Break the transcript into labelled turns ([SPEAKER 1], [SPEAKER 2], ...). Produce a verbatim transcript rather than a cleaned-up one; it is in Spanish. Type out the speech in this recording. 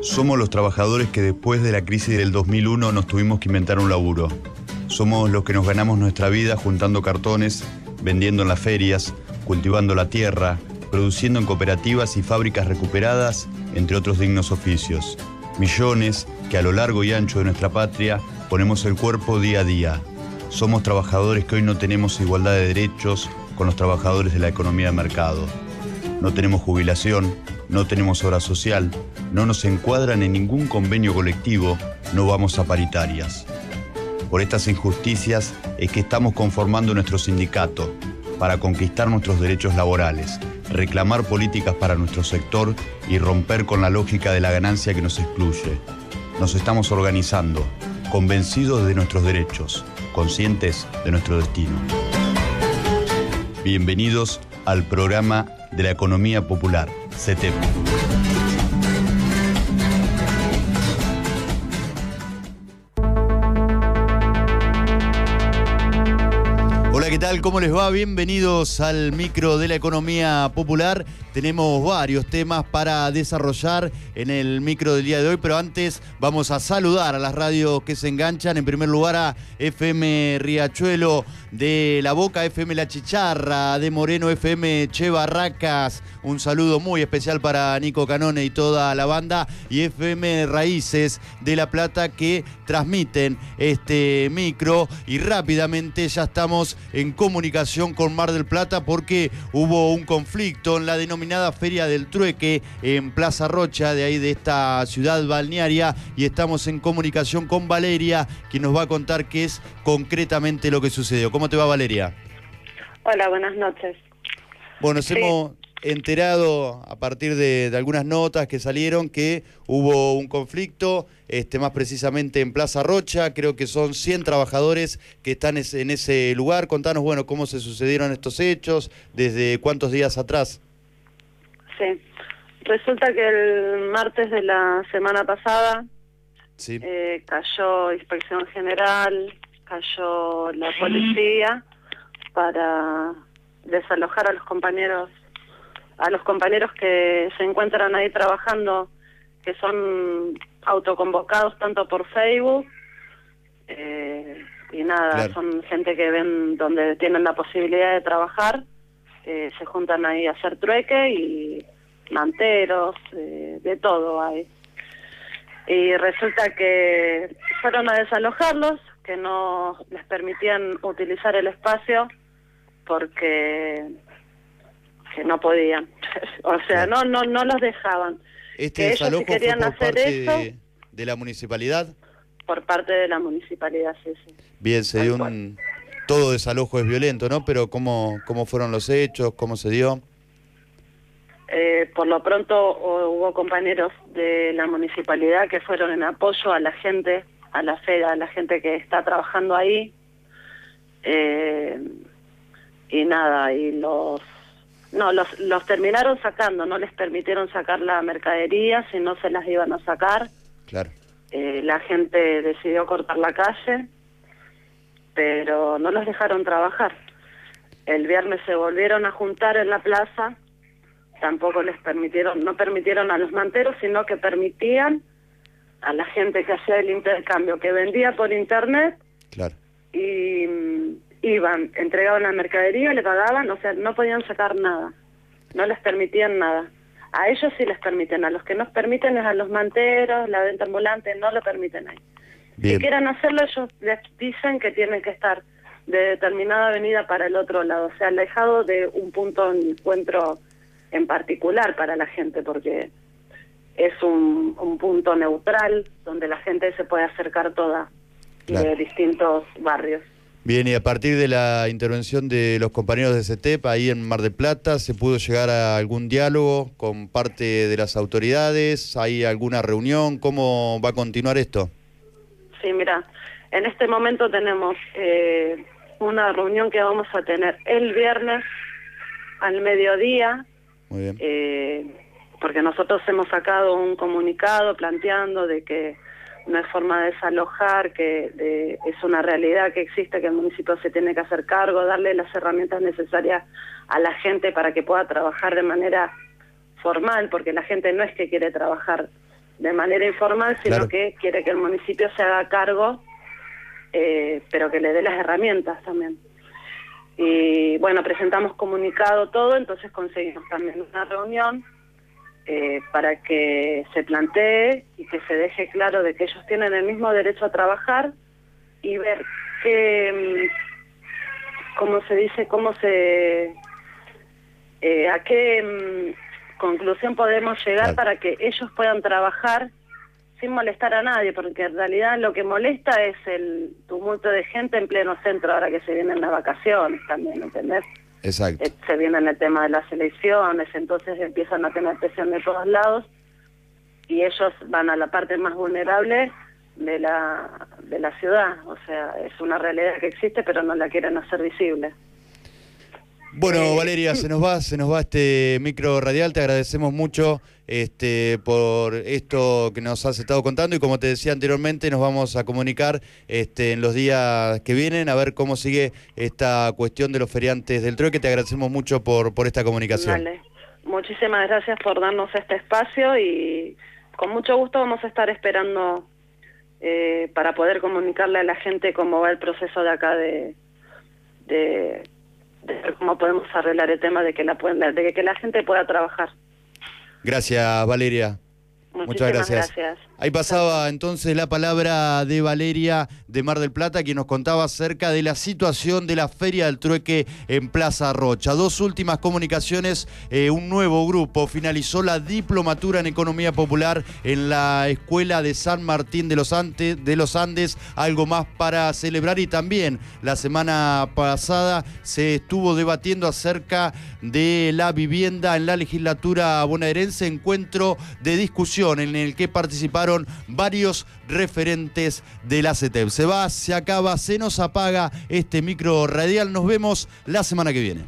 [SPEAKER 1] Somos los trabajadores que después de la crisis del dos mil uno nos tuvimos que inventar un laburo. Somos los que nos ganamos nuestra vida juntando cartones, vendiendo en las ferias, cultivando la tierra, produciendo en cooperativas y fábricas recuperadas, entre otros dignos oficios. Millones que a lo largo y ancho de nuestra patria ponemos el cuerpo día a día. Somos trabajadores que hoy no tenemos igualdad de derechos con los trabajadores de la economía de mercado. No tenemos jubilación, no tenemos obra social, no nos encuadran en ningún convenio colectivo, no vamos a paritarias. Por estas injusticias es que estamos conformando nuestro sindicato para conquistar nuestros derechos laborales, reclamar políticas para nuestro sector y romper con la lógica de la ganancia que nos excluye. Nos estamos organizando, convencidos de nuestros derechos, conscientes de nuestro destino. Bienvenidos al programa de la economía popular, C E T E P. Hola, ¿qué tal? ¿Cómo les va? Bienvenidos al micro de la economía popular. Tenemos varios temas para desarrollar en el micro del día de hoy, pero antes vamos a saludar a las radios que se enganchan. En primer lugar a F M Riachuelo de La Boca, F M La Chicharra de Moreno, F M Che Barracas. Un saludo muy especial para Nico Canone y toda la banda. Y F M Raíces de La Plata, que transmiten este micro. Y rápidamente ya estamos en comunicación con Mar del Plata porque hubo un conflicto en la denominación Feria del Trueque en Plaza Rocha, de ahí de esta ciudad balnearia, y estamos en comunicación con Valeria, quien nos va a contar qué es concretamente lo que sucedió. ¿Cómo te va, Valeria?
[SPEAKER 2] Hola, buenas noches.
[SPEAKER 1] Bueno, nos sí. hemos enterado a partir de, de algunas notas que salieron que hubo un conflicto, este, más precisamente en Plaza Rocha. Creo que son cien trabajadores que están es, en ese lugar. Contanos, bueno, cómo se sucedieron estos hechos, desde cuántos días atrás.
[SPEAKER 2] Sí, resulta que el martes de la semana pasada sí. eh, cayó Inspección General, cayó la policía para desalojar a los compañeros, a los compañeros que se encuentran ahí trabajando, que son autoconvocados tanto por Facebook eh, y nada, claro. Son gente que ven donde tienen la posibilidad de trabajar. Eh, se juntan ahí a hacer trueque y manteros, eh, de todo hay. Y resulta que fueron a desalojarlos, que no les permitían utilizar el espacio porque que no podían. O sea, no no no los dejaban.
[SPEAKER 1] ¿Este
[SPEAKER 2] que
[SPEAKER 1] desalojo
[SPEAKER 2] ellos, si querían
[SPEAKER 1] fue por
[SPEAKER 2] hacer
[SPEAKER 1] parte
[SPEAKER 2] eso,
[SPEAKER 1] de, de la municipalidad?
[SPEAKER 2] Por parte de la municipalidad, sí, sí.
[SPEAKER 1] Bien, se dio un... Todo desalojo es violento, ¿no? Pero ¿cómo, cómo fueron los hechos? ¿Cómo se dio?
[SPEAKER 2] Eh, por lo pronto hubo compañeros de la municipalidad que fueron en apoyo a la gente, a la fe, a la gente que está trabajando ahí. Eh, y nada, y los... No, los, los terminaron sacando, no les permitieron sacar la mercadería, si no se las iban a sacar.
[SPEAKER 1] Claro.
[SPEAKER 2] Eh, la gente decidió cortar la calle, pero no los dejaron trabajar. El viernes se volvieron a juntar en la plaza, tampoco les permitieron, no permitieron a los manteros, sino que permitían a la gente que hacía el intercambio, que vendía por internet,
[SPEAKER 1] claro.
[SPEAKER 2] y um, iban, entregaban la mercadería, le pagaban, o sea, no podían sacar nada, no les permitían nada. A ellos sí les permiten, a los que nos permiten es a los manteros, la venta ambulante, no lo permiten ahí. Bien. Si quieren hacerlo, ellos les dicen que tienen que estar de determinada avenida para el otro lado, o sea, alejado de un punto de encuentro en particular para la gente, porque es un, un punto neutral donde la gente se puede acercar toda, claro, de distintos barrios.
[SPEAKER 1] Bien, y a partir de la intervención de los compañeros de C E T E P ahí en Mar del Plata, ¿se pudo llegar a algún diálogo con parte de las autoridades? ¿Hay alguna reunión? ¿Cómo va a continuar esto?
[SPEAKER 2] Sí, mira, en este momento tenemos eh, una reunión que vamos a tener el viernes al mediodía.
[SPEAKER 1] Muy bien.
[SPEAKER 2] Eh, porque nosotros hemos sacado un comunicado planteando de que no es forma de desalojar, que de, es una realidad que existe, que el municipio se tiene que hacer cargo, darle las herramientas necesarias a la gente para que pueda trabajar de manera formal, porque la gente no es que quiere trabajar de manera informal, sino claro. que quiere que el municipio se haga cargo, eh, pero que le dé las herramientas también. Y bueno, presentamos comunicado todo, entonces conseguimos también una reunión eh, para que se plantee y que se deje claro de que ellos tienen el mismo derecho a trabajar y ver qué, cómo se dice, cómo se, eh, a qué conclusión podemos llegar claro. para que ellos puedan trabajar sin molestar a nadie, porque en realidad lo que molesta es el tumulto de gente en pleno centro ahora que se vienen las vacaciones también, ¿entendés?
[SPEAKER 3] Exacto.
[SPEAKER 2] Eh, se viene el tema de las elecciones, entonces empiezan a tener presión de todos lados y ellos van a la parte más vulnerable de la de la ciudad, o sea, es una realidad que existe pero no la quieren hacer visible.
[SPEAKER 3] Bueno, eh, Valeria, se nos va, se nos va este micro radial, te agradecemos mucho este por esto que nos has estado contando y como te decía anteriormente nos vamos a comunicar este en los días que vienen a ver cómo sigue esta cuestión de los feriantes del trueque. Te agradecemos mucho por, por esta comunicación.
[SPEAKER 2] Vale. Muchísimas gracias por darnos este espacio y con mucho gusto vamos a estar esperando eh, para poder comunicarle a la gente cómo va el proceso de acá de... de de ver cómo podemos arreglar el tema de que la de que la gente pueda trabajar.
[SPEAKER 3] Gracias, Valeria.
[SPEAKER 2] Muchísimas
[SPEAKER 3] Muchas gracias.
[SPEAKER 2] gracias.
[SPEAKER 3] Ahí pasaba entonces la palabra de Valeria de Mar del Plata, quien nos contaba acerca de la situación de la Feria del Trueque en Plaza Rocha. Dos últimas comunicaciones, eh, un nuevo grupo finalizó la diplomatura en Economía Popular en la Escuela de San Martín de los, Andes, de los Andes, algo más para celebrar. Y también la semana pasada se estuvo debatiendo acerca de la vivienda en la legislatura bonaerense, encuentro de discusión en el que participaron varios referentes de la CETEP. Se va, se acaba, se nos apaga este micro radial. Nos vemos la semana que viene.